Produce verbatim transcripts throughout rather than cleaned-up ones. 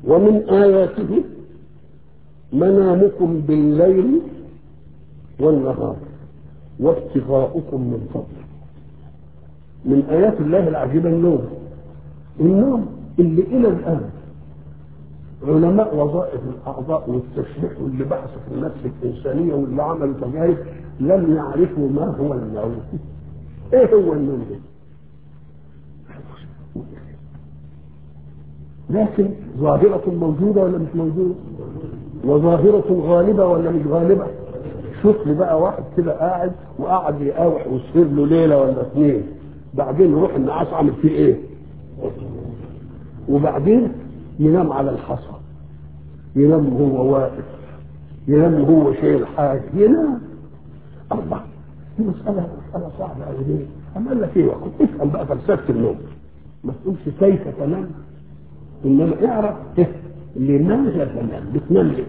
ومن آياته منامكم بالليل والنهار وابتغاؤكم من فضله. من آيات الله العجيبة النوم. النوم اللي إلى الآن علماء وظائف الأعضاء والتشريح واللي بحثوا في النفس الإنسانية واللي عملوا تجارب لم يعرفوا ما هو النوم. إيه هو النوم ده؟ لكن ظاهرة موجودة ولا مش موجودة؟ وظاهرة غالبة ولا مش غالبة؟ شوف لي بقى واحد كده قاعد وقاعد يقاوح ويصير له ليلة ولا اثنين، بعدين يروح النعاس عامل فيه ايه؟ وبعدين ينام على الحصى، ينام هو واقف، ينام هو شايل حاجة، ينام. الله، دي مسألة مسألة صعبة أوي ليه؟ أما قال لك إيه؟ افهم بقى فلسفة النوم. ما تقولش كيف تنام، إنما اعرف لماذا تنام، بتنام ليه؟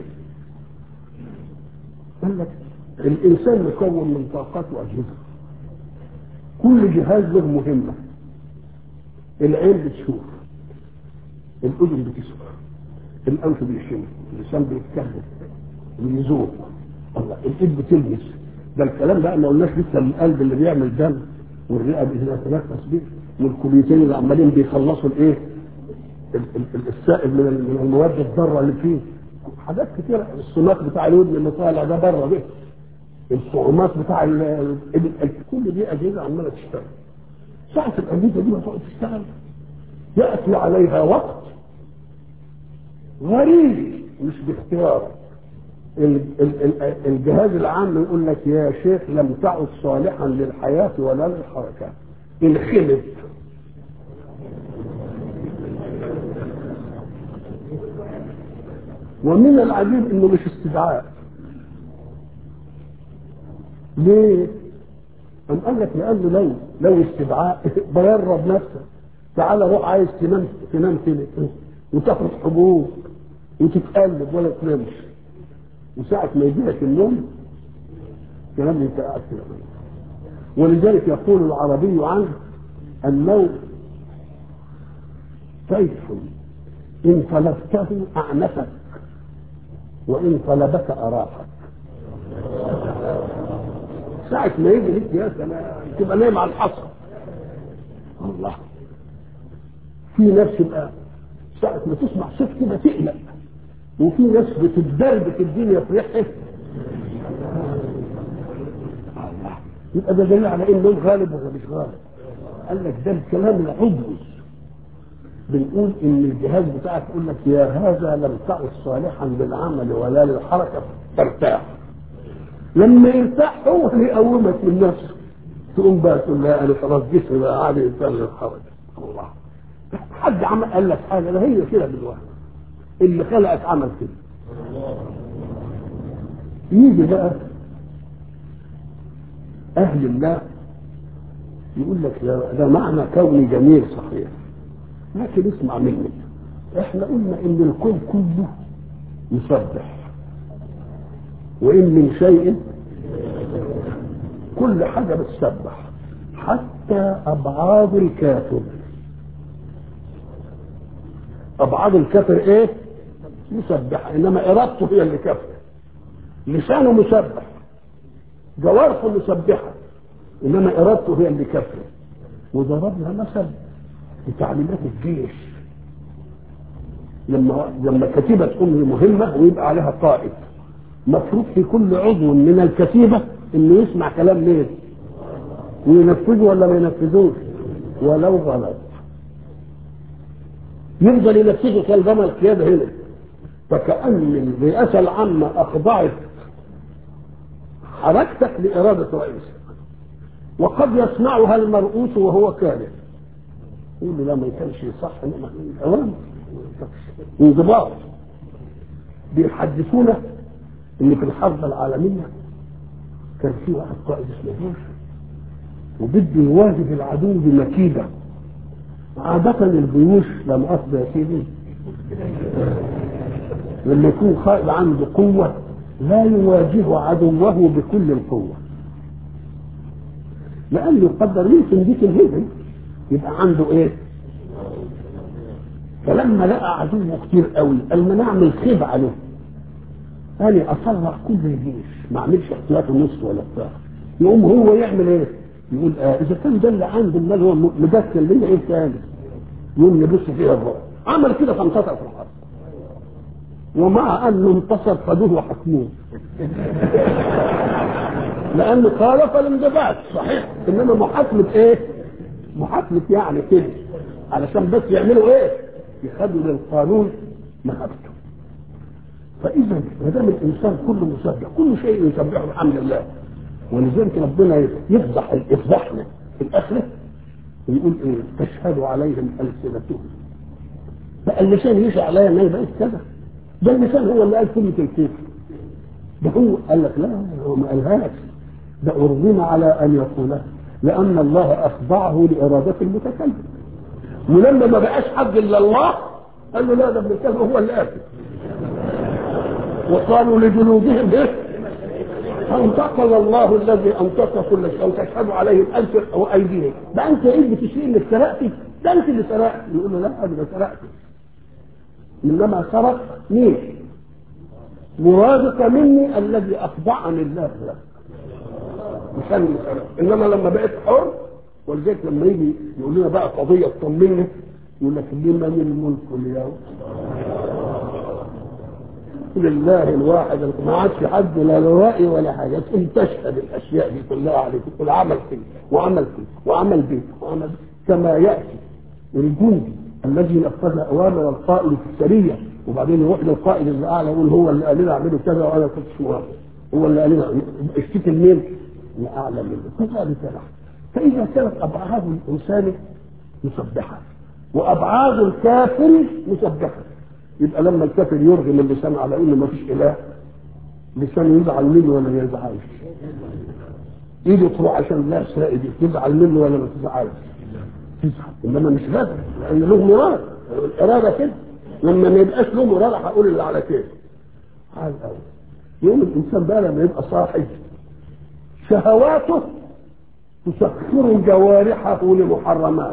قال لك الإنسان مكون من طاقات وأجهزة، كل جهاز له مهمة. العين بتشوف، الأذن بتسمع، الأنف بيشم، اللسان بيتكلم، بيذوق، الله، الإيد بتلمس. ده الكلام بقى ما قلناش لسه القلب اللي بيعمل دم، والرئة بيتنفس بيه، والكليتين اللي عمالين بيخلصوا الإيه؟ السائل من المواد الضاره اللي فيه. حاجات كتيره، السماك بتاع الودن اللي طالع ده بره ده، الصعومات بتاع كل دي اجهزه عماله تشتغل. ساعه الاجهزه دي ما تقعد تشتغل ياتي عليها وقت غريب مش باختيارك. الجهاز العام يقول لك يا شيخ لم تعد صالحا للحياه ولا للحركه، انخلت. ومن العجيب انه مش استدعاء. ليه؟ أم قال لك لانه لو لو استدعاء بيرب نفسك، تعالى روح عايز تنام تنام كده وتاخد حبوب وتتقلب ولا تنامش، وساعة ما يجيلك النوم تنام انت قاعد كده. ولذلك يقول العربي عنه النوم سيف ان طلبته اعنفك وإن طلبك أراحك. ساعة ما يجي لك يا سلام تبقى نايم على الحصى. الله، في ناس يبقى ساعة ما تسمع صوت كده تقلق، وفي ناس بتتدربك الدنيا في ريحها. الله، يبقى ده دليل على إنه غالب ولا مش غالب. قال لك ده الكلام العضوي. بنقول ان الجهاز بتاعك يقول لك يا هذا لم تعد صالحا للعمل ولا للحركه ترتاح. لما يرتاح هو اللي يقومك من نفسه، تقوم بقى تقول لا انا خلاص جسمي بقى عادي ينتهي الحركه. الله، حد عمل قال لك حاجه؟ ده هي كده دلوقتي اللي خلقك عمل كده. يجي بقى اهل الله يقول لك ده معنى كوني جميل صحيح، لكن اسمع مني. احنا قلنا ان الكون كله يسبح، وان من شيء، كل حاجه بتسبح حتى ابعاد الكافر. ابعاد الكافر ايه؟ مسبح، انما ارادته هي اللي كافره. لسانه مسبح، جوارحه مسبحه، انما ارادته هي اللي كافره. وضربنا مثل بتعليمات الجيش، لما لما كتيبه تقوم مهمه ويبقى عليها قائد، مفروض في كل عضو من الكتيبه انه يسمع كلام مين وينفذه ولا ما ينفذوش ولو غلط. يفضل ينفذه طالما القياده هنا. فكأن الرئاسه العامه اخضعت حركتك لاراده رئيسك، وقد يصنعها المرؤوس وهو كاره. يقول له لا ما كانش صح، انما اوامر انضباط. بيحدثونا ان في الحرب العالميه كان في واحد قائد اسمه بوش وبده يواجه العدو بمكيده. عاده الجيوش لا مؤاخذه يا سيدي لما يكون قائد عنده قوه لا يواجه عدوه بكل القوه، لانه يقدر يمكن ديك الهجن يبقى عنده ايه؟ فلما لقى عدوه كتير قوي قال ما نعمل خيب عليه، قال اطلع كل الجيش ما اعملش احتياط النص ولا بتاع. يقوم هو يعمل ايه؟ يقول اه اذا كان ده اللي عنده المال هو مدخل ليا ايه تاني؟ يقوم يبص فيها الرعب. عمل كده فانتصر في الحرب، ومع انه انتصر خدوه وحكموه لانه خالف الانضباط صحيح، انما محاكمه ايه؟ محاكمه يعني كده علشان بس يعملوا ايه؟ يخدوا للقانون مهابته. فاذا ما دام الانسان كله مسبح، كل شيء يسبحه بحمد الله، ولذلك ربنا يفضح يفضحنا في الاخره ويقول ايه؟ تشهد عليهم السنتهم. فاللسان يشهد عليا ان انا بقيت كذا، ده اللسان هو اللي قال كلمه الكفر. ده هو قال لك لا هو ما قالهاش، ده أرغم على ان يقولها لان الله اخضعه لاراده المتكلم. ولما ما بقاش حد الا الله قال له لا ده ابن الكلب هو اللي قال. وقالوا لجلودهم ايه؟ انطقنا الله الذي انطق كل شيء وتشهد عليهم الف وايديهم. ده انت ايه بتشير انك سرقتي؟ ده انت اللي سرقت. يقول له لا انا ما سرقتش، انما سرق مين؟ مرادك مني الذي اخضعني الله لك، مش انا اللي سرقت. انما لما بقيت حر، ولذلك لما يجي يقول لنا بقى قضيه تطمني يقول لك لمن الملك اليوم؟ لله الواحد، ما عادش حد لا رأي ولا حاجه. تقوم تشهد الاشياء دي كلها عليك، تقول عمل كده وعمل كده وعمل بيه وعمل كما ياتي الجندي الذي نفذ اوامر القائد في السريه، وبعدين يروح للقائد اللي اعلى يقول هو اللي قال لنا اعملوا كذا وانا كنت موافق، هو اللي قال لنا اشتكي مين؟ اللي اعلى منه. فذلك نحن. فاذا كانت ابعاد الانسان مسبحه وابعاد الكافر مسبحه، يبقى لما الكافر يرغم اللسان على انه ما فيش اله، لسانه يزعل منه ولا ما يزعلش؟ ايده تروح عشان لا سائد تزعل منه ولا ما تزعلش؟ تزعل، انما مش لازم لان له مراد. الاراده كده لما ما يبقاش له مراد هقول اللي على كده على الاول. يوم الانسان بقى لما يبقى صاحي شهواته تسخر جوارحه لمحرمات،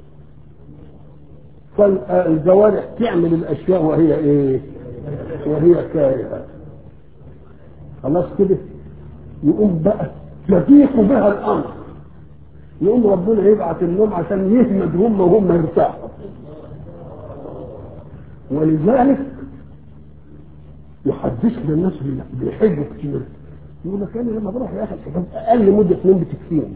فالجوارح تعمل الاشياء وهي ايه؟ وهي كارهه. خلاص كده يقوم بقى يضيق بها الامر، يقوم ربنا يبعث النوم عشان يهمد هم وهم يرتاحوا. ولذلك يحدث للناس اللي بيحبوا كتير يقول لك انا لما بروح يا اخي اقل مده نوم بتكفيني،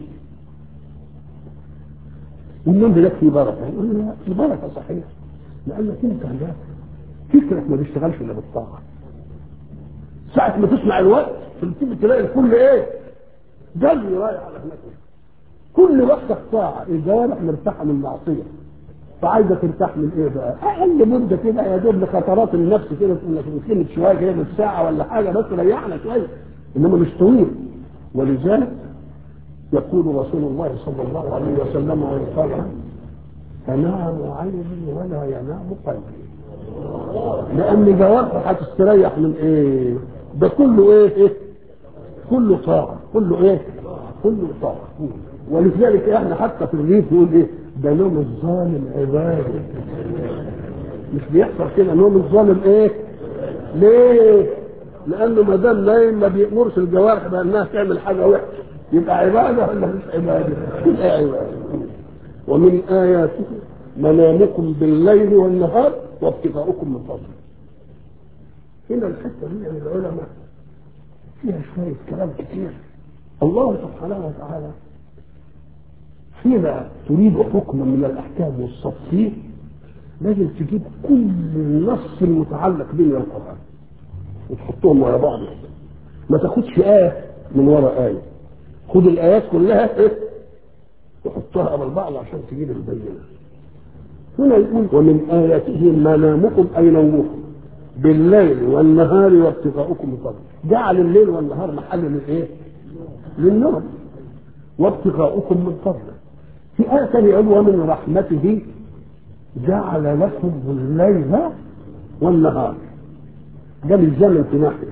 والنوم ده فيه بركه. يقول لا في بركه صحيح، لانك انت عندك فكرك ما بيشتغلش الا بالطاعه. ساعه ما تسمع الوقت تبتدي تلاقي الكل ايه؟ جري رايح على هناك. كل وقتك طاعه، الجوارح مرتاحه من المعصيه، فعايزه ترتاح من ايه بقى؟ اقل مده كده يا دوب لخطرات النفس كده، تقول لك نتكلم شويه كده بالساعه ولا حاجه بس ريحنا شويه، انما مش طويل. ولذلك يقول رسول الله صلى الله عليه وسلم وقال تنام عيني ولا ينام قلبي، لان جوارحه هتستريح من ايه؟ ده كله ايه؟ إيه؟ كله طاعه، كله ايه؟ كله طاعه. ولذلك احنا حتى في الريف يقول ايه؟ ده نوم الظالم عباده. مش بيحصل كده نوم الظالم ايه؟ ليه؟ لانه ما دام نايم ما بيامرش الجوارح بانها تعمل حاجه وحشه، يبقى عباده ولا مش عباده؟ يبقى عباده. ومن اياته منامكم بالليل والنهار وابتغاؤكم من فضله. هنا الحته دي يعني العلماء فيها شويه كلام كتير. الله سبحانه وتعالى حين تريد حكما من الاحكام والتفصيل لازم تجيب كل النص المتعلق به من القران وتحطهم ورا بعض، ما تاخدش ايه من ورا ايه، خد الايات كلها ايه وحطها قبل بعض عشان تجيب البينه. هنا يقول ومن اياته منامكم اي نومكم بالليل والنهار وابتغاؤكم من فضله. جعل الليل والنهار محل للايه؟ للنوم. وابتغاؤكم من فضله. في آية ثانية ومن رحمته جعل لكم الليل والنهار. ده بالزمن في ناحية.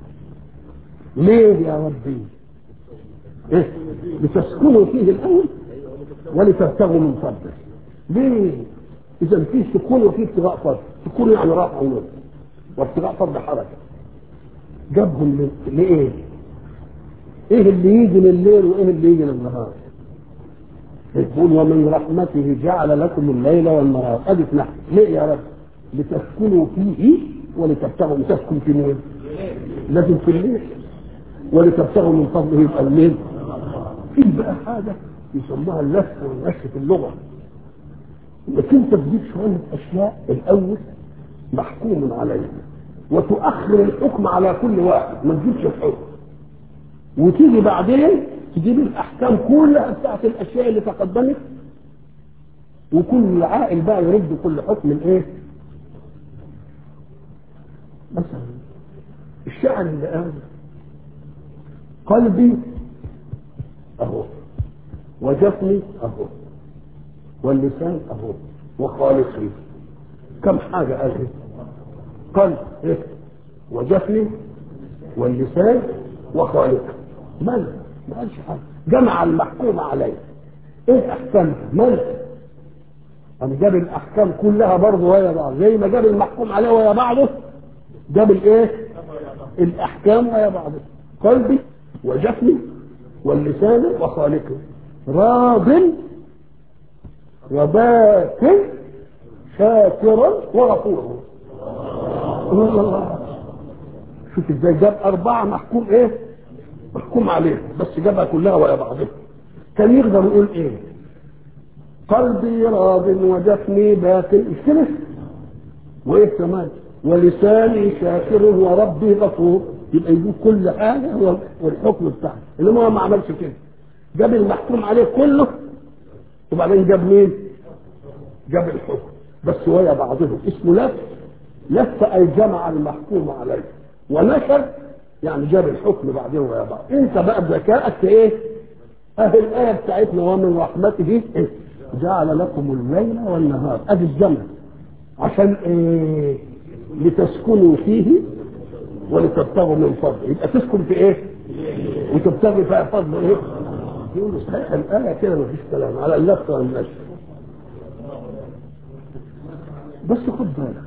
ليه يا ربي؟ إيه؟ لتسكنوا فيه الأول ولتبتغوا من فضله. ليه؟ اذا في سكون وفي ابتغاء فضل. سكون يعني رفع ونصب، وابتغاء فضل حركه. جابهم لايه؟ ايه اللي يجي لليل وايه اللي يجي للنهار؟ يقول ومن رحمته جعل لكم الليل والنهار. ادي نحن ليه يا رب؟ لتسكنوا فيه ولتبتغوا. تسكن في مين؟ لازم في الليل. ولتبتغوا من فضله يبقى الليل. في بقى حاجه يسموها اللف والنشر في اللغه، انك انت تجيب شويه اشياء الاول محكوم عليها وتؤخر الحكم على كل واحد، ما تجيبش الحكم وتيجي بعدين تجيب الاحكام كلها بتاعت الاشياء اللي تقدمت، وكل عاقل بقى يرد كل حكم الايه. مثلا الشاعر اللي قال قلبي اهو وجفني اهو واللسان اهو وخالقي. كم حاجه قال ايه؟ قلب ايه وجفني واللسان وخالقي. من ما قالش حاجه، جمع المحكوم عليه. ايه احكامها؟ من أم جاب الاحكام كلها برضه ويا بعض، زي ما جاب المحكوم عليه ويا بعضه جاب الايه؟ الاحكام ويا بعضه. قلبي وجفني واللسان وخالقي راض وباك شاكرا وغفورا. شوف ازاي جاب اربعه محكوم ايه؟ محكوم عليه، بس جابها كلها ويا بعضها. كان يقدر يقول ايه؟ قلبي راض وجفني باك، مش كده؟ وايه كمان؟ ولساني شاكر وربي غفور. يبقى يجيب كل حاجه والحكم بتاعه، انما هو ما عملش كده. جاب المحكوم عليه كله وبعدين جاب مين؟ جاب الحكم بس ويا بعضهم. اسمه لف. لف اي جمع المحكوم عليه، ونشر يعني جاب الحكم بعدين ويا بعض. انت بقى بذكائك ايه؟ اهي الايه بتاعتنا ومن رحمته إيه؟ جعل لكم الليل والنهار. ادي الجمع عشان ايه؟ لتسكنوا فيه ولتبتغوا من فضله. يبقى تسكن في ايه؟ وتبتغي فيها فضل ايه؟ يقول صحيح الايه كده مفيش كلام على اللف والنشر. بس خد بالك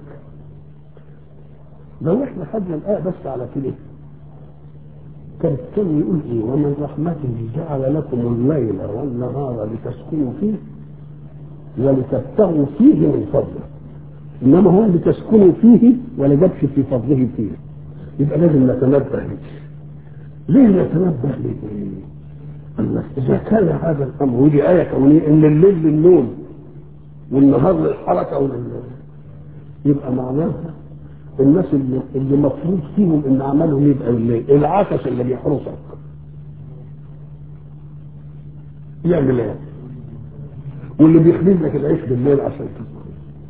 لو احنا خدنا الايه بس على كده كان الثاني يقول ايه؟ ومن رحمته جعل لكم الليل والنهار لتسكنوا فيه ولتبتغوا فيه من فضله. انما هو لتسكنوا فيه ولا جابش في فضله فيه. يبقى لازم نتنبه ليه. ليه نتنبه ليه؟ الله اذا كان هذا الامر ودي ايه كونيه ان الليل للنوم والنهار للحركه وللنوم، يبقى معناها الناس اللي, اللي مفروض فيهم ان عملهم يبقى الليل. العكس اللي بيحرسك يعمل ايه؟ واللي بيخبز لك العيش بالليل عشان تسكن.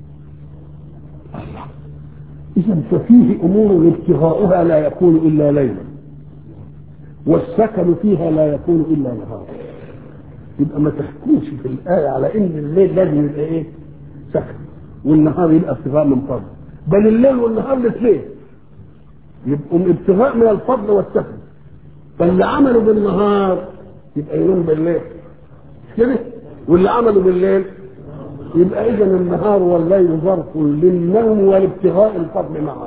الله اذا ففيه امور ابتغاؤها لا يكون الا ليلا، والسكن فيها لا يكون الا نهارا. يبقى ما تحكمش في الايه على ان الليل لازم يبقى ايه؟ سكن، والنهار يبقى ابتغاء من فضل. بل الليل والنهار الاثنين يبقوا ابتغاء من الفضل والسكن. فاللي عملوا بالنهار يبقى ينام بالليل كده، واللي عملوا بالليل يبقى اذا النهار والليل ظرف للنوم والابتغاء الفضل معا.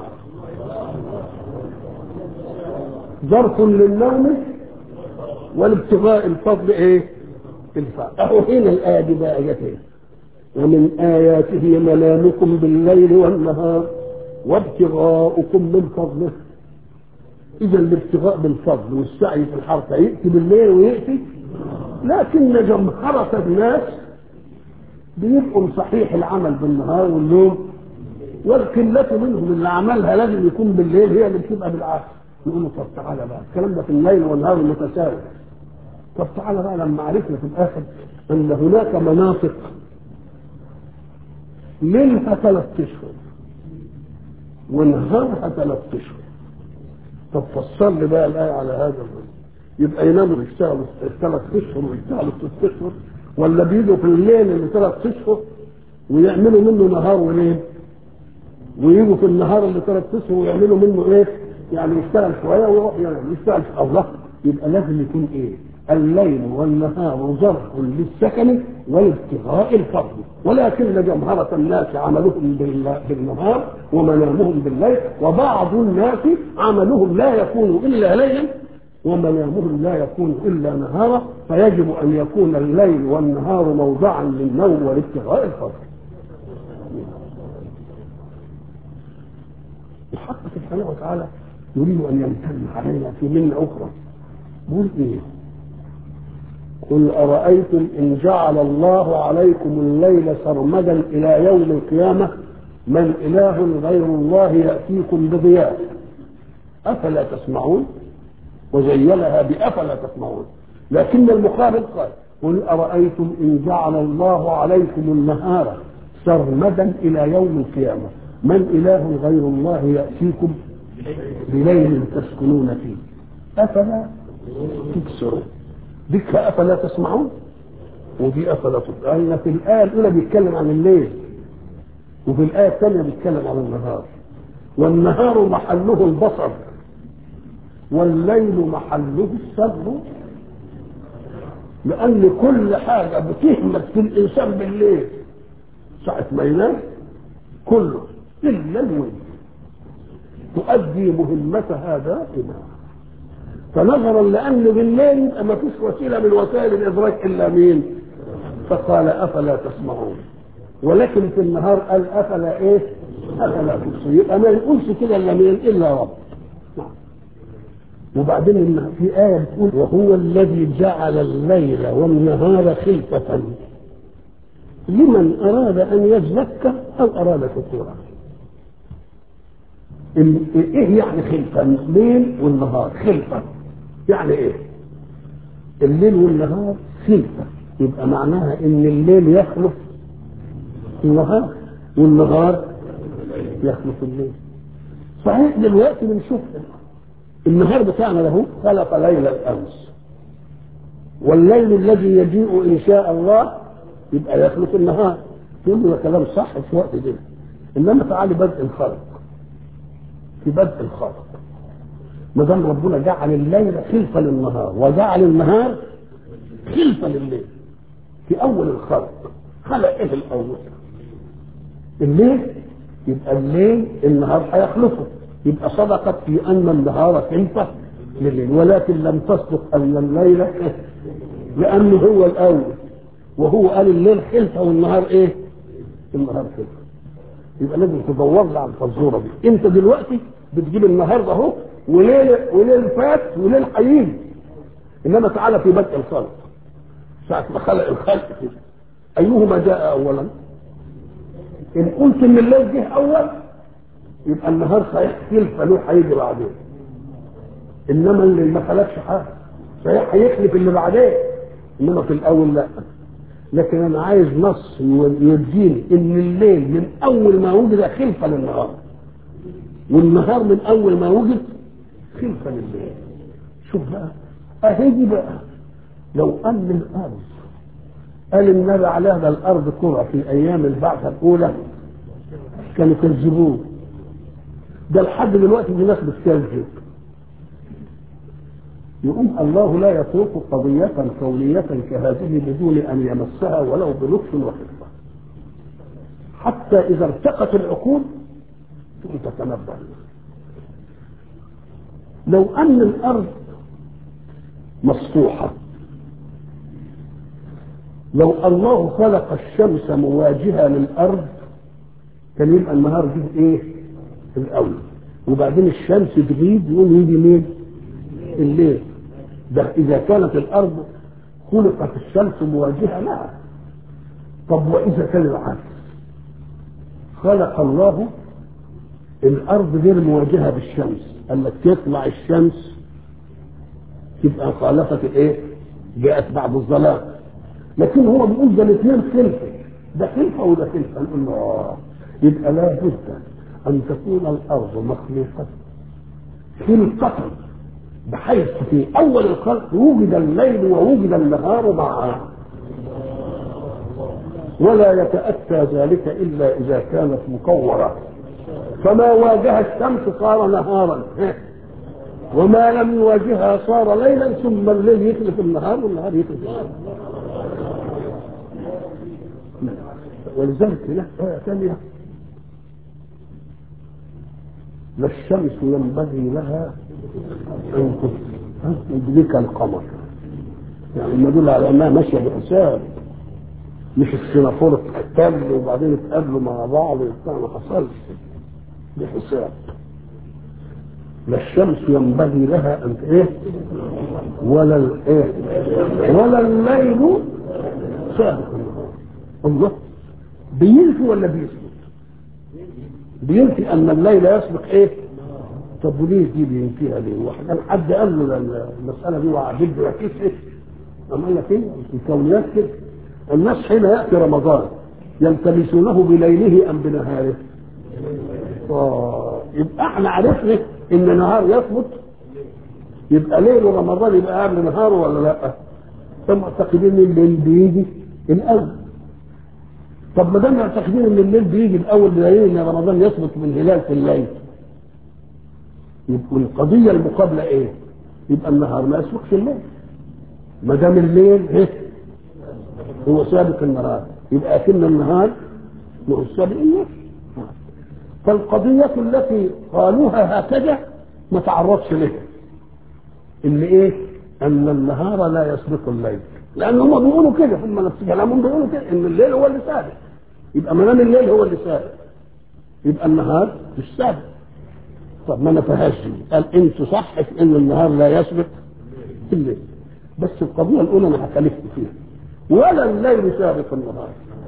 ظرف للنوم والابتغاء الفضل ايه؟ الفضل. اهو هنا الايه دي بقى جت ايه؟ ومن آياته منامكم بالليل والنهار وابتغاؤكم من فضله. إذا الابتغاء بالفضل والسعي في الحركة يأتي بالليل ويأتي، لكن جمهرة الناس بيبقوا صحيح العمل بالنهار والنوم، والقلة منهم اللي عملها لازم يكون بالليل هي اللي بتبقى بالعكس. نقول طب تعالى بقى الكلام ده في الليل والنهار المتساوي. طب تعالى بقى لما عرفنا في الآخر أن هناك مناطق ليلها ثلاث اشهر ونهارها ثلاث اشهر. طب فصل لي بقى الايه على هذا الرجل. يبقى يناموا يشتغلوا ثلاث اشهر ويشتغلوا ست اشهر، ولا بيجوا في الليل اللي ثلاث اشهر ويعملوا منه نهار وليل، ويجوا في النهار اللي ثلاث اشهر ويعملوا منه ايه؟ يعني يشتغل شويه ويروح يعني يشتغل الله. يبقى لازم يكون ايه؟ الليل والنهار ظرف للسكن والابتغاء الفضل، ولكن جمهرة الناس عملهم بالنهار ومنامهم بالليل، وبعض الناس عملهم لا يكون إلا ليلا ومنامهم لا يكون إلا نهارا، فيجب أن يكون الليل والنهار موضعا للنوم والابتغاء الفضل. الحق سبحانه وتعالى يريد أن يمتن علينا في منة أخرى. بقول إيه؟ قل أرأيتم إن جعل الله عليكم الليل سرمدا إلى يوم القيامة من إله غير الله يأتيكم بضياء أفلا تسمعون؟ وزينها بأفلا تسمعون. لكن المقابل قال قل أرأيتم إن جعل الله عليكم النهار سرمدا إلى يوم القيامة من إله غير الله يأتيكم بليل تسكنون فيه أفلا تبصرون. ديك أفلا تسمعون ودي أفلا تبصرون. في الآية الأولى بيتكلم عن الليل وفي الآية الثانية بيتكلم عن النهار، والنهار محله البصر والليل محله السمع، لأن كل حاجة بتهمت في الإنسان بالليل ساعة ما ينام كله إلا الويل تؤدي مهمتها دائما. فنظرا لأن بالليل يبقى ما فيش وسيلة من وسائل الإدراك إلا مين؟ فقال أفلا تسمعون. ولكن في النهار قال أفلا إيه؟ أفلا تبصرون. يبقى ما يقولش كده إلا مين؟ إلا رب. وبعدين في آية بتقول وهو الذي جعل الليل والنهار خلفة لمن أراد أن يزكى أو أراد شكورا. إيه يعني خلفة؟ الليل والنهار خلفة يعني إيه؟ الليل والنهار خلفة، يبقى معناها إن الليل يخلف النهار والنهار يخلف الليل. صحيح دلوقتي بنشوف النهار بتاعنا له خلق ليل الأمس، والليل الذي يجيء إن شاء الله يبقى يخلق النهار. يقول له كلام صح في وقت ده، إنما تعالي بدء الخلق. في بدء الخلق ما دام ربنا جعل الليل خلفة للنهار وجعل النهار خلفة لليل في أول الخلق، خلق إيه الأول؟ الليل، يبقى الليل النهار هيخلفه، يبقى صدقت في أن النهار خلفة لليل، ولكن لم تصدق أن الليل لأنه هو الأول، وهو قال الليل خلفة والنهار إيه؟ النهار خلفة. يبقى لازم تدور لي على الفزورة دي. أنت دلوقتي بتجيب النهار ده أهو وليل وليل فات وليل هيجي، إنما تعالى في بدء الخلق ساعة ما خلق الخلق كده أيهما جاء أولا؟ إن قلت إن الليل جه أول يبقى النهار صحيح خلفة له هيجي بعدين، انما اللي ما خلقش حاجه صحيح هيخلف اللي بعدين، انما في الاول لا. لكن انا عايز نص يديني ان الليل من اول ما وجد خلفه للنهار والنهار من اول ما وجد خلفه للليل. شوف بقى اهيجي بقى لو ان الارض قال النبي عليها ده الارض كره في ايام البعثه الاولى كانوا كذبوه، ده لحد دلوقتي في ناس بتكذب. يقوم الله لا يترك قضية كونية كهذه بدون أن يمسها ولو بلطف وخفة، حتى إذا ارتقت العقول تتنبه. لو أن الأرض مسطوحة، لو الله خلق الشمس مواجهة للأرض كان يبقى النهار دي إيه؟ الأول، وبعدين الشمس تغيب يقوم يجي مين؟ الليل. ده إذا كانت الأرض خلقت الشمس مواجهة لها. طب وإذا كان العكس، خلق الله الأرض غير مواجهة بالشمس، قال لك تطلع الشمس تبقى خالفت الإيه؟ جاءت بعد الظلام. لكن هو بيقول ده الاثنين خلفة، ده خلفة وده خلفة. نقول له آه يبقى لا بد أن تكون الأرض مخلوقة خلقة بحيث في أول الخلق وجد الليل ووجد النهار معا، ولا يتأتى ذلك إلا إذا كانت مكورة. فما واجه الشمس صار نهارا، وما لم يواجهها صار ليلا ثم الليل يخلف النهار والنهار يخلف الليل. ولذلك له آية ثانية: لا الشمس ينبغي لها أن تدرك القمر. يعني ما يدل على أنها ماشية بحساب، مش السنافور اتقابلوا وبعدين اتقابلوا مع بعض وبتاع، ما حصلش بحساب. لا الشمس ينبغي لها أن إيه ولا الإيه ولا الليل سابق النهار. الله بينفي ولا بيثبت؟ بينفي أن الليل يسبق إيه؟ طب وليه دي بينفيها ليه؟ واحد كان حد قال له المسألة دي وعجب له كيف إيه؟ أما قال لك إيه؟ الكونيات كده. الناس حين يأتي رمضان يلتمسونه بليله أم بنهاره؟ آه يبقى احنا عرفنا إن نهار يثبت، يبقى ليل رمضان يبقى قبل نهاره ولا لا؟ فمعتقدين ان الليل بيجي الاول. طب ما دام معتقدين ان الليل بيجي الاول بدليل ان رمضان يثبت من هلال في الليل، يبقى القضيه المقابله ايه؟ يبقى النهار ما يسبقش الليل. ما دام الليل ايه؟ هو سابق النهار، يبقى كن النهار هو سابق الليل. فالقضيه التي قالوها هكذا ما تعرضش لها، ان ايه؟ ان النهار لا يسبق الليل، لان هم بيقولوا كده، هم نفس كلامهم بيقولوا كده ان الليل هو اللي سابق. يبقى ما دام الليل هو اللي سابق يبقى النهار مش سابق. طب ما نفهاش دي، قال انتوا صح في ان النهار لا يسبق الليل، بس القضيه الاولى انا هكلفت فيها، ولا الليل سابق النهار.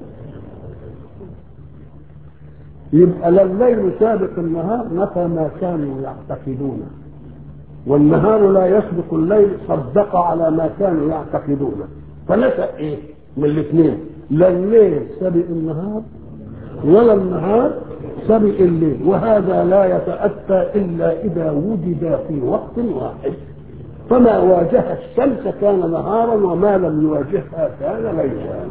يبقى لا الليل سابق النهار نفى ما كانوا يعتقدونه، والنهار لا يسبق الليل صدق على ما كانوا يعتقدونه. فنسأ ايه من الاثنين؟ لا الليل سبق النهار ولا النهار سبق الليل، وهذا لا يتأتى إلا إذا وجد في وقت واحد. فما واجه الشمس كان نهارا وما لم يواجهها كان ليلا.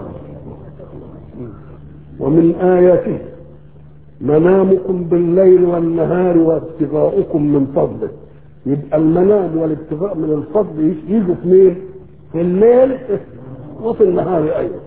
ومن آياته منامكم بالليل والنهار وابتغاؤكم من فضله. يبقى المنام والابتغاء من الفضل يجوا في مين؟ في الليل وفي النهار ايضا.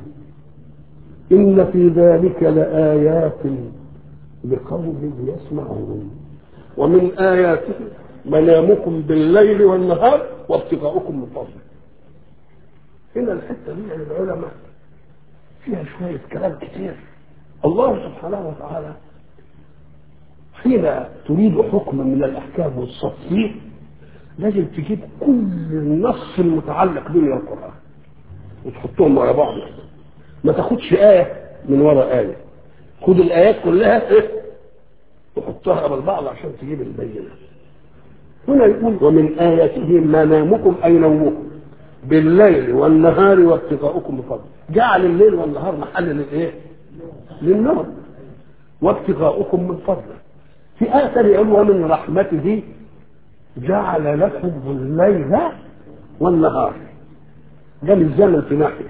ان في ذلك لآيات لقوم يسمعون. ومن آياته منامكم بالليل والنهار وابتغاؤكم من فضله. هنا الحته دي يعني العلماء فيها شويه كلام كتير. الله سبحانه وتعالى حين تريد حكما من الاحكام والتصفيه لازم تجيب كل النص المتعلق به القران وتحطهم ورا بعض، ما تاخدش ايه من ورا ايه، خد الايات كلها ايه وحطها قبل بعض عشان تجيب البينه. هنا يقول ومن اياته منامكم اي نومكم بالليل والنهار وابتغاؤكم بفضله. جعل الليل والنهار محل للايه؟ للنوم. وابتغاؤكم من فضله. في آية ثانية يقول ومن رحمته جعل لكم الليل والنهار. ده الزمن في ناحية.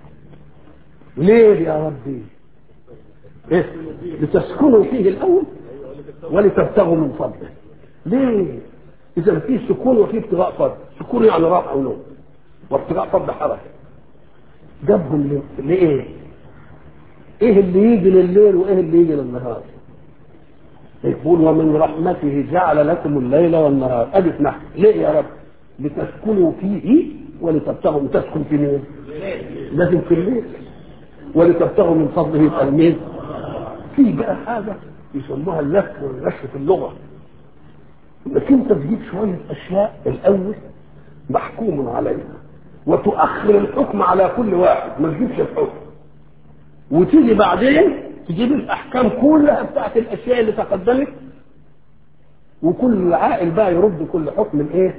ليه يا ربي؟ إيه؟ لتسكنوا فيه الأول ولتبتغوا من فضله. ليه؟ إذا في سكون وفي ابتغاء فضل. سكون يعني راحة ونوم، وابتغاء فضل حركة. جابهم لإيه؟ إيه اللي يجي لليل وإيه اللي يجي للنهار؟ يقول ومن رحمته جعل لكم الليل والنهار. أدي في نحو. ليه يا رب؟ لتسكنوا فيه ولتبتغوا. تسكن في مين؟ لازم في الليل. ولتبتغوا من فضله يبقى المين؟ في بقى حاجة يسموها اللف والنشر في اللغة، انك انت تجيب شوية اشياء الاول محكوم عليها وتؤخر الحكم على كل واحد، ما تجيبش الحكم وتيجي بعدين تجيب الاحكام كلها بتاعت الاشياء اللي تقدمت، وكل عاقل بقى يرد كل حكم الايه.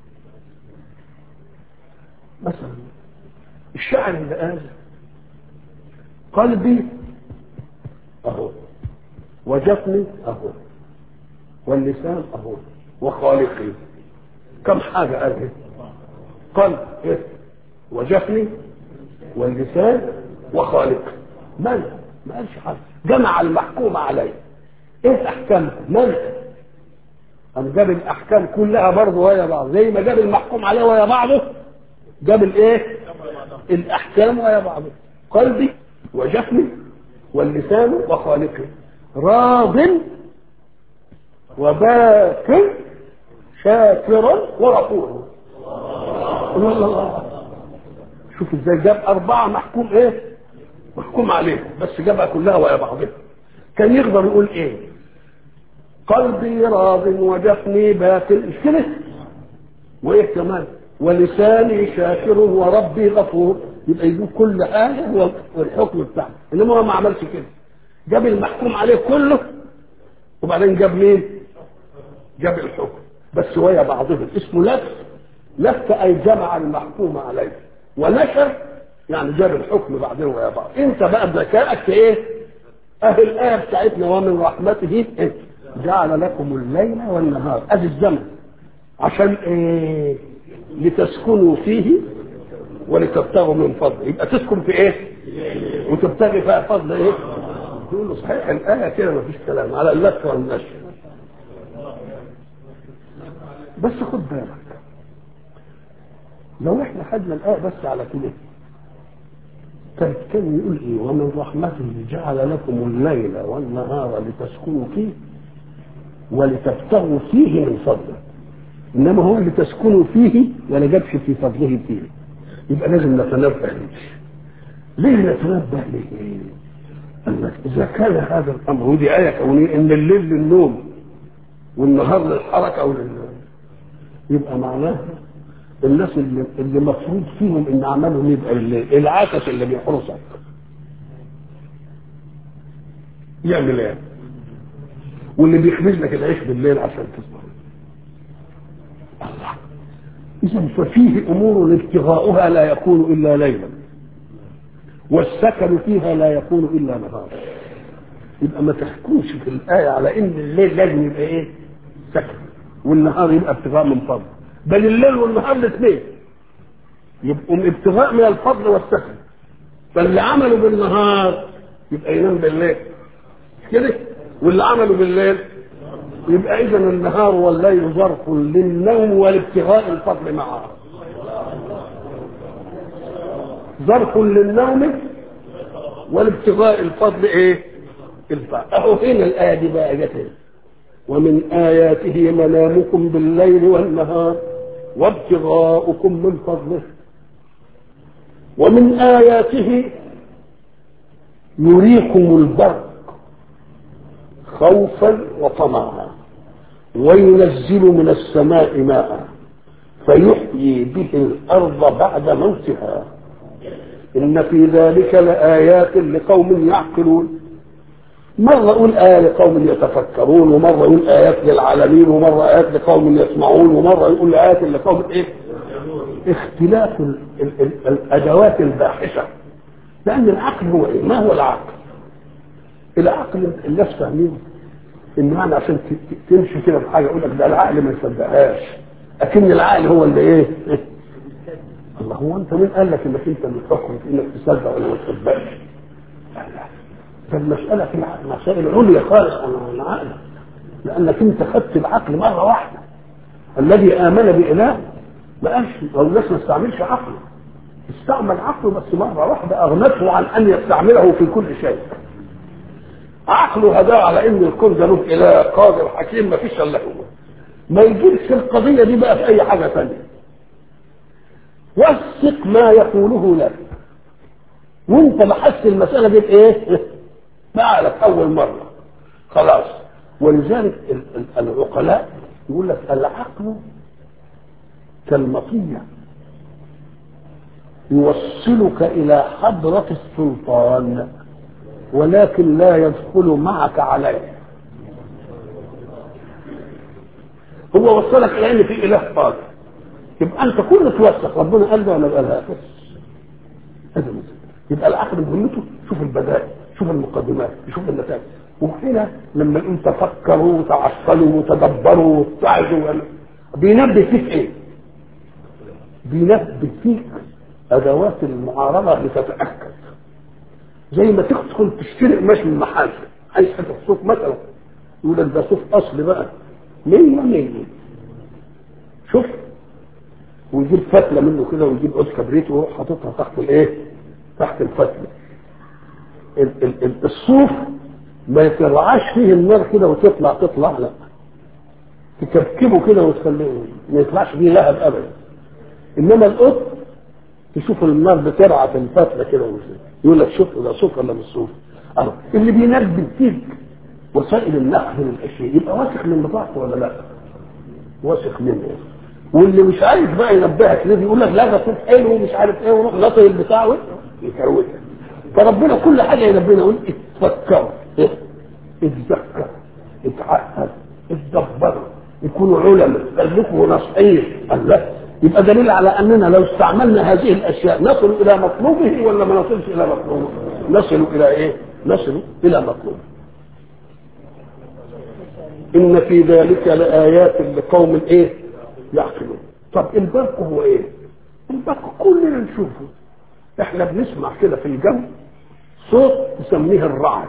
مثلا الشاعر اللي قال قلبي اهو وجفني اهو واللسان اهو وخالقي. كم حاجه قال ايه؟ قلب ايه وجفني واللسان وخالقي. من ما قالش حاجه، جمع المحكوم عليه. ايه احكامه؟ من قام جاب الاحكام كلها برضه ويا بعض، زي ما جاب المحكوم عليه ويا بعضه جاب الايه؟ الاحكام ويا بعضه. قلبي وجفني واللسان وخالقي راض وباك شاكرا وغفورا. الله الله، شوف ازاي جاب اربعه محكوم ايه؟ محكوم عليه، بس جابها كلها ويا بعضها. كان يقدر يقول ايه؟ قلبي راض وجفني باك، مش كده؟ وايه كمان؟ ولساني شاكر وربي غفور. يبقى يجيب كل حاجه والحكم بتاعه، انما هو ما عملش كده، جاب المحكوم عليه كله وبعدين جاب مين؟ جاب الحكم بس ويا بعضهم. اسمه لف. لف اي جمع المحكوم عليه، ونشر يعني جاب الحكم بعدين ويا بعض. انت بقى بذكائك في ايه؟ اهل الايه بتاعتنا ومن رحمته إيه؟ جعل لكم الليل والنهار، ادي الزمن عشان ايه؟ لتسكنوا فيه ولتبتغوا من فضله. يبقى تسكن في ايه؟ وتبتغي فيها فضل ايه؟ تقول له صحيح الايه كده ما فيش كلام على اللف والنشر. بس خد بالك، لو احنا خدنا الايه بس على كده كان كان يقول ايه؟ ومن رحمته جعل لكم الليل والنهار لتسكنوا فيه ولتبتغوا فيه من فضله. انما هو اللي تسكنوا فيه ولا جابش في فضله فيه. يبقى لازم نتنبه ليه. ليه نتنبه ليه؟ اذا كان هذا الامر، ودي ايه كونيه ان الليل للنوم والنهار للحركه ولل، يبقى معناه الناس اللي, اللي مفروض فيهم ان عملهم يبقى الليل، العاكس اللي بيحرسك يعمل ايه؟ واللي بيخبز لك العيش بالليل عشان تصبح. الله، اذا ففيه امور ابتغاؤها لا يكون الا ليلا، والسكن فيها لا يكون الا نهارا. يبقى ما تحكمش في الايه على ان الليل لازم يبقى ايه؟ سكن، والنهار يبقى ابتغاء من فضل، بل الليل والنهار الاثنين يبقوا ابتغاء من الفضل والسكن. فاللي عملوا بالنهار يبقى ينام بالليل كده، واللي عملوا بالليل يبقى اذا النهار والليل ظرف للنوم والابتغاء الفضل معه. ظرف للنوم والابتغاء الفضل ايه؟ الفضل. اهو هنا الايه دي بقى جت، ومن آياته منامكم بالليل والنهار وابتغاؤكم من فضله. ومن آياته يريكم البرق خوفا وطمعا وينزل من السماء ماء فيحيي به الأرض بعد موتها إن في ذلك لآيات لقوم يعقلون. مرة أقول آية لقوم يتفكرون، ومرة أقول آيات للعالمين، ومرة آيات لقوم يسمعون، ومرة يقول آيات لقوم إيه؟ اختلاف ال ال ال الأدوات الباحثة. لأن العقل هو إيه؟ ما هو العقل؟ العقل الناس فاهمين إن معنى عشان تمشي كده في حاجة يقول لك ده العقل ما يصدقهاش، لكن العقل هو اللي إيه؟ الله، هو أنت مين قال لك إنك أنت اللي تفكر في إنك تصدق ولا ما تصدقش؟ فالمسألة في مسائل عليا خالص عن العقل، لأنك أنت خدت العقل مرة واحدة. الذي آمن بإله ما قالش أو الناس ما استعملش عقله، استعمل عقله بس مرة واحدة أغنته عن أن يستعمله في كل شيء. عقله هداه على إن الكون ده له إله قادر حكيم ما فيش إلا هو، ما يجيبش القضية دي بقى في أي حاجة ثانية. وثق ما يقوله لك وأنت بحثت المسألة دي بإيه؟ بعلك أول مرة خلاص. ولذلك العقلاء يقول لك العقل كالمطية يوصلك إلى حضرة السلطان ولكن لا يدخل معك عليه. هو وصلك إلى أن في إله قادر، يبقى أنت كله توثق. ربنا قال له ولا قالها؟ يبقى العقل مهمته شوف البدائل، شوف المقدمات، شوف النتائج. وهنا لما انت تفكروا وتعقلوا وتدبروا وتعزوا بينبه فيك ايه؟ بينبه فيك ادوات المعارضه لتتاكد. زي ما تدخل تشتري قماش من محل، عايز حته صوف مثلا يقول لك ده صوف اصلي بقى مية مية. شوف، ويجيب فتله منه كده ويجيب عود كبريت ويروح حاططها تحت الايه؟ تحت الفتله. ال- ال- ال- الصوف ما يطلعش فيه النار كده وتطلع تطلع، لا، تكبكبه كده وتخليه ما يطلعش فيه لهب ابدا. انما القط تشوف النار بترعى في الفتله كده، يقول لك شوف ده صوف ولا مش صوف. اه اللي بينبه فيك وسائل النقل من الاشياء يبقى واثق من بضاعته ولا لا؟ واثق منه. واللي مش عارف بقى ينبهك ليه يقول لك لا ده صوت حلو ومش عارف ايه وروح نطي البتاع ويكروتك. فربنا كل حاجه ينبهنا يقول اتفكروا، اتذكر، اتعقل، اتدبروا، يكونوا علماء، خليكم ناصحين. الله، يبقى دليل على اننا لو استعملنا هذه الاشياء نصل الى مطلوبه ولا ما نصلش الى مطلوبه؟ نصل الى ايه؟ نصل الى مطلوبه. ان في ذلك لآيات لقوم ايه؟ يعقلون. طب البرق هو ايه؟ البرق كلنا نشوفه، احنا بنسمع كده في الجو صوت نسميه الرعد،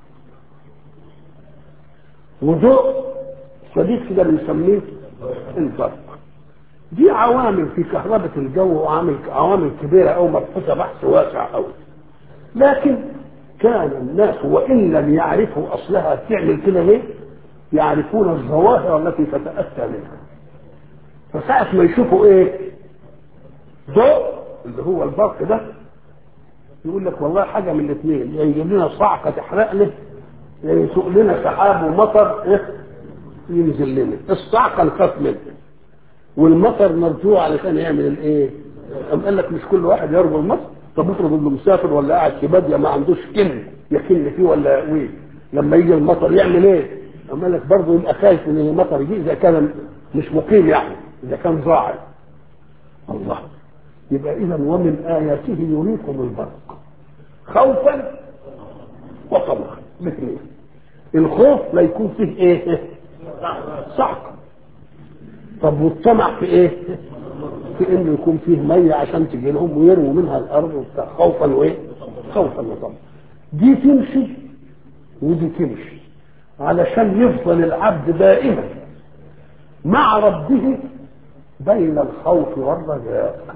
وضوء شديد كده بنسميه البرق. دي عوامل في كهرباء الجو وعامل عوامل كبيره او مبحوثه بحث واسع قوي. لكن كان الناس وان لم يعرفوا اصلها تعمل كده ليه؟ يعرفون الظواهر التي تتاتى منها. فساعه ما يشوفوا ايه؟ ضوء اللي هو البرق ده، يقول لك والله حاجه من الاثنين، يا يجيب لنا صعقه تحرقنا يا يسوق لنا سحاب ومطر ايه؟ ينزل لنا. الصعقه نخاف منها والمطر مرجوع علشان يعمل الايه؟ قام قال لك مش كل واحد يرجو المطر. طب افرض انه مسافر ولا قاعد في باديه ما عندوش كن يكن فيه ولا يقويه، لما يجي المطر يعمل ايه؟ قام قال لك برضه يبقى خايف ان المطر يجي اذا كان مش مقيم، يعني اذا كان ظاهر. الله، يبقى اذا ومن اياته يريكم البرق خوفا وطمعا. مثل الخوف لا يكون فيه ايه؟ صعقه. طب والطمع في ايه؟ في انه يكون فيه ميه عشان تجي لهم ويرموا منها الارض وبتاع، خوفا وايه؟ خوفا وطمعا. دي تمشي ودي تمشي علشان يفضل العبد دائما مع ربه بين الخوف والرجاء.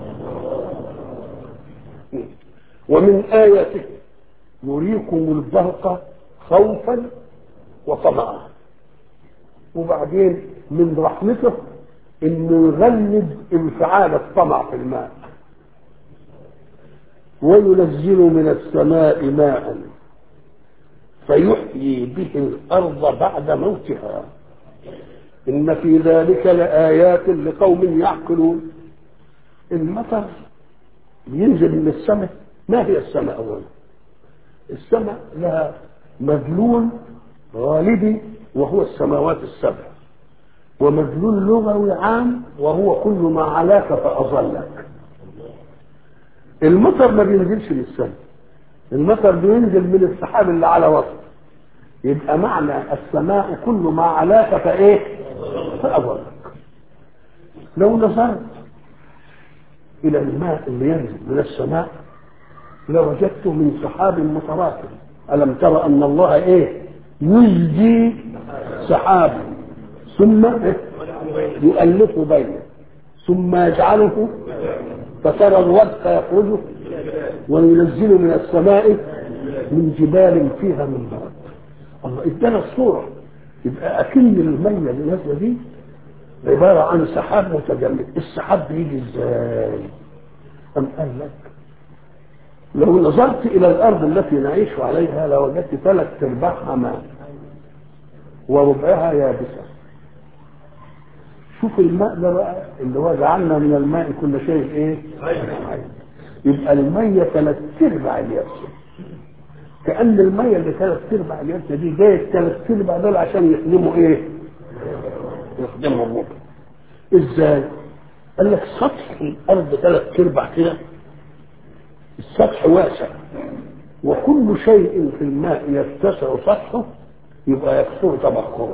ومن آياته يريكم البرق خوفا وطمعا. وبعدين من رحمته انه يغلب انفعال الطمع في الماء، وينزل من السماء ماء فيحيي به الارض بعد موتها. ان في ذلك لآيات لقوم يعقلون. المطر ينزل من السماء. ما هي السماء اولا؟ السماء لها مدلول غالبي وهو السماوات السبع، ومدلول لغوي عام وهو كل ما علاك فأظلك. المطر ما بينزلش من السماء، المطر بينزل من السحاب اللي على وسط. يبقى معنى السماء كل ما علاك فايه؟ فأظلك. لو نظرت الى الماء اللي ينزل من السماء لوجدته من سحاب متراكم. ألم ترى أن الله إيه؟ يزجي سحاب ثم يؤلفه بينه ثم يجعله فترى الودق يخرج وينزل من السماء من جبال فيها من برد. الله ادانا الصورة. يبقى أكن المية اللي نازلة دي عبارة عن سحاب متجمد. السحاب بيجي ازاي؟ أم قال لك لو نظرت الى الارض التي نعيش عليها لوجدت ثلاث ارباعها ماء وربعها يابسه. شوف الماء ده بقى اللي هو جعلنا من الماء كل شيء ايه؟ يبقى الميه ثلاث ارباع اليابسه. كأن الميه اللي ثلاث ارباع اليابسه دي جايه ثلاث ارباع دول عشان يخدموا ايه؟ يخدموا الربع. ازاي؟ قال لك سطح الارض ثلاث ارباع كده، السطح واسع، وكل شيء في الماء يتسع سطحه يبقى يكثر تبخرا.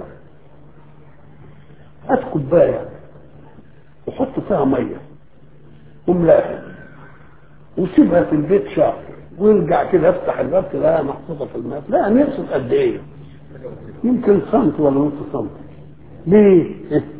هات كوبايه وحط فيها ميه وملاها وسيبها في البيت شهر ويرجع كده افتح الباب تلاقيها محطوطه في الماء. لا نقصد قد ايه؟ يمكن سنت ولا نص سنت. ليه؟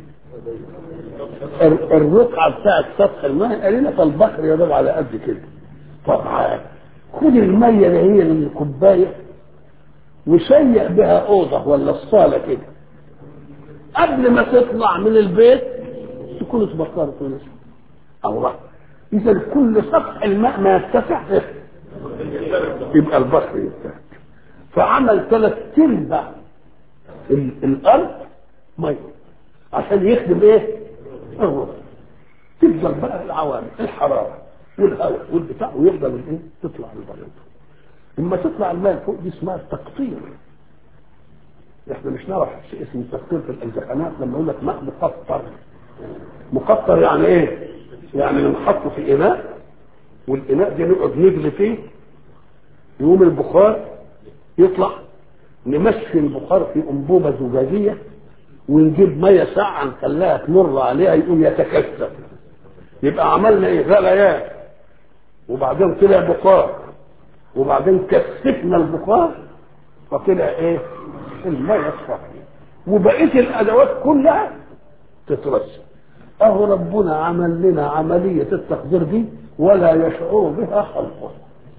الرقعة بتاعت سطح الماء قليلة، فالبحر يضرب على قد كده. طبعا خد المية اللي هي من الكوباية وشيق بها أوضة ولا الصالة كده، قبل ما تطلع من البيت تكون اتبخرت ونشفت. الله، إذا كل سطح الماء ما يتسع يبقى البحر يتسع. فعمل ثلاث ارباع الأرض مية عشان يخدم إيه؟ الرطب. تفضل بقى العوامل، الحرارة والهواء والبتاع، ويفضل الايه؟ تطلع البيض. لما تطلع الماء فوق دي اسمها التقطير. احنا مش نعرف شيء اسمه التقطير في الامتحانات، لما يقول لك ماء مقطر. مقطر يعني ايه؟ يعني نحطه في اناء، والاناء ده نقعد نجلي فيه، يقوم البخار يطلع، نمشي البخار في انبوبه زجاجيه، ونجيب ميه ساقعه نخليها تمر عليها يقوم يتكثف. يبقى عملنا ايه؟ غليان، وبعدين طلع بخار، وبعدين كثفنا البخار فطلع ايه؟ الميه الصافيه، وبقيه الادوات كلها تترسب. اهو ربنا عمل لنا عمليه التقدير دي ولا يشعر بها خلقه.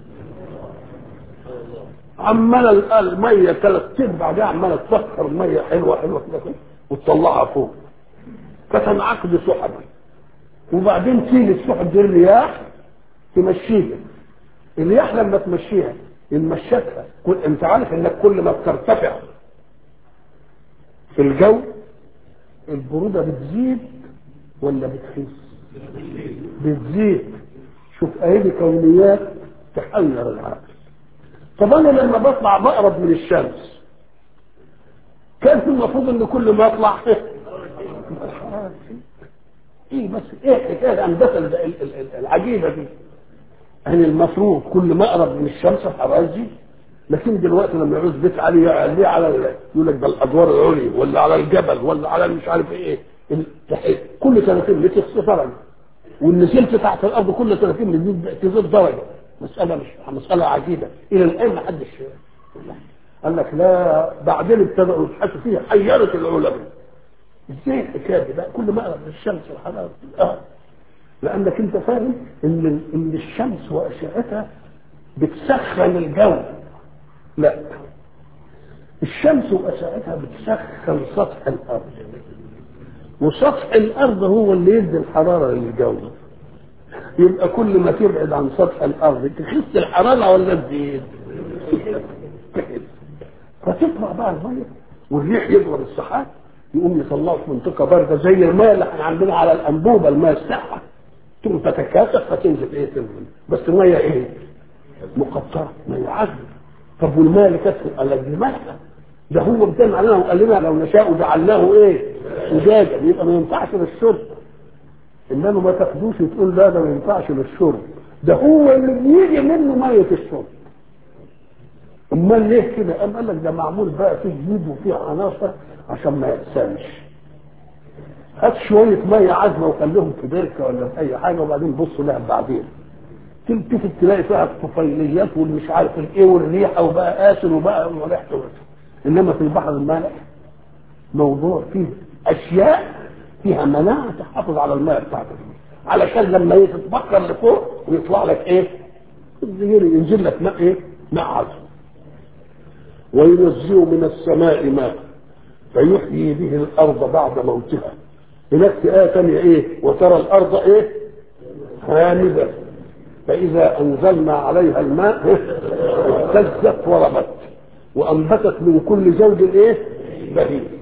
عمال الميه ثلاث ارباع دي عماله تبخر ميه حلوه حلوه كده وتطلعها فوق، فتنعقد سحبا، وبعدين تيجي السحب دي الرياح تمشيها. الرياح لما تمشيها المشتها، انت عارف انك كل ما بترتفع في الجو البروده بتزيد ولا بتخس؟ بتزيد. شوف اهي كونيات تحير العقل. طب انا لما بطلع بقرب من الشمس كان المفروض ان كل ما اطلع ايه بس ايه حكايه الهندسه العجيبه دي؟ يعني المفروض كل ما اقرب من الشمس الحراره دي، لكن دلوقتي لما يعوز بيت عالي يعليه على، يقول لك ده الادوار العليا ولا على الجبل ولا على مش عارف ايه، كل ثلاثين متر صفرا، والنزلت تحت الارض كل ثلاثين متر تزيد درجه. مساله مش مساله عجيبه الى الان ما حدش قال لك لا. بعدين ابتدأوا يبحثوا فيها، حيرت العلماء ازاي الحكايه دي بقى كل ما اقرب من الشمس الحراره اه لانك انت فاهم ان ان الشمس واشعتها بتسخن الجو. لا، الشمس واشعتها بتسخن سطح الارض، وسطح الارض هو اللي يدي الحراره للجو. يبقى كل ما تبعد عن سطح الارض تخس الحراره ولا تزيد؟ فتطلع بقى الميه والريح يضرب السحاب يقوم يطلعوا في منطقه بارده زي الماء اللي احنا عندنا على الانبوبه، الماء الساقعه تقوم تتكاثف فتنزل ايه؟ تنزل. بس الميه ايه؟ مقطره، ميه عذبه. طب والماء اللي كانت قال لك مالها؟ ده هو بدل علينا وقال لنا لو نشاء جعلناه ايه؟ زجاجا، يبقى ما ينفعش للشرب. انما ما تاخدوش وتقول لا ده ما ينفعش للشرب، ده هو اللي بيجي منه ميه الشرب. امال ليه كده؟ قام قال لك ده معمول بقى فيه جديد وفيه عناصر عشان ما يتسامش. هات شويه ميه عذبه وخليهم في بركه ولا في اي حاجه وبعدين بصوا لها بعدين تلتفت تلاقي فيها الطفيليات والمش عارف الايه والريحه وبقى قاسل وبقى ريحته. انما في البحر المالح موضوع فيه اشياء فيها مناعه تحافظ على الماء بتاعتك، علشان لما يتبخر لفوق ويطلع لك ايه؟ ينزل لك ماء ايه؟ ماء عذب. وينزل من السماء ماء فيحيي به الارض بعد موتها. هناك في آية ثانية ايه؟ وترى الارض ايه؟ هامدة فاذا انزلنا عليها الماء اهتزت وربت وانبتت من كل زوج ايه؟ بهيج.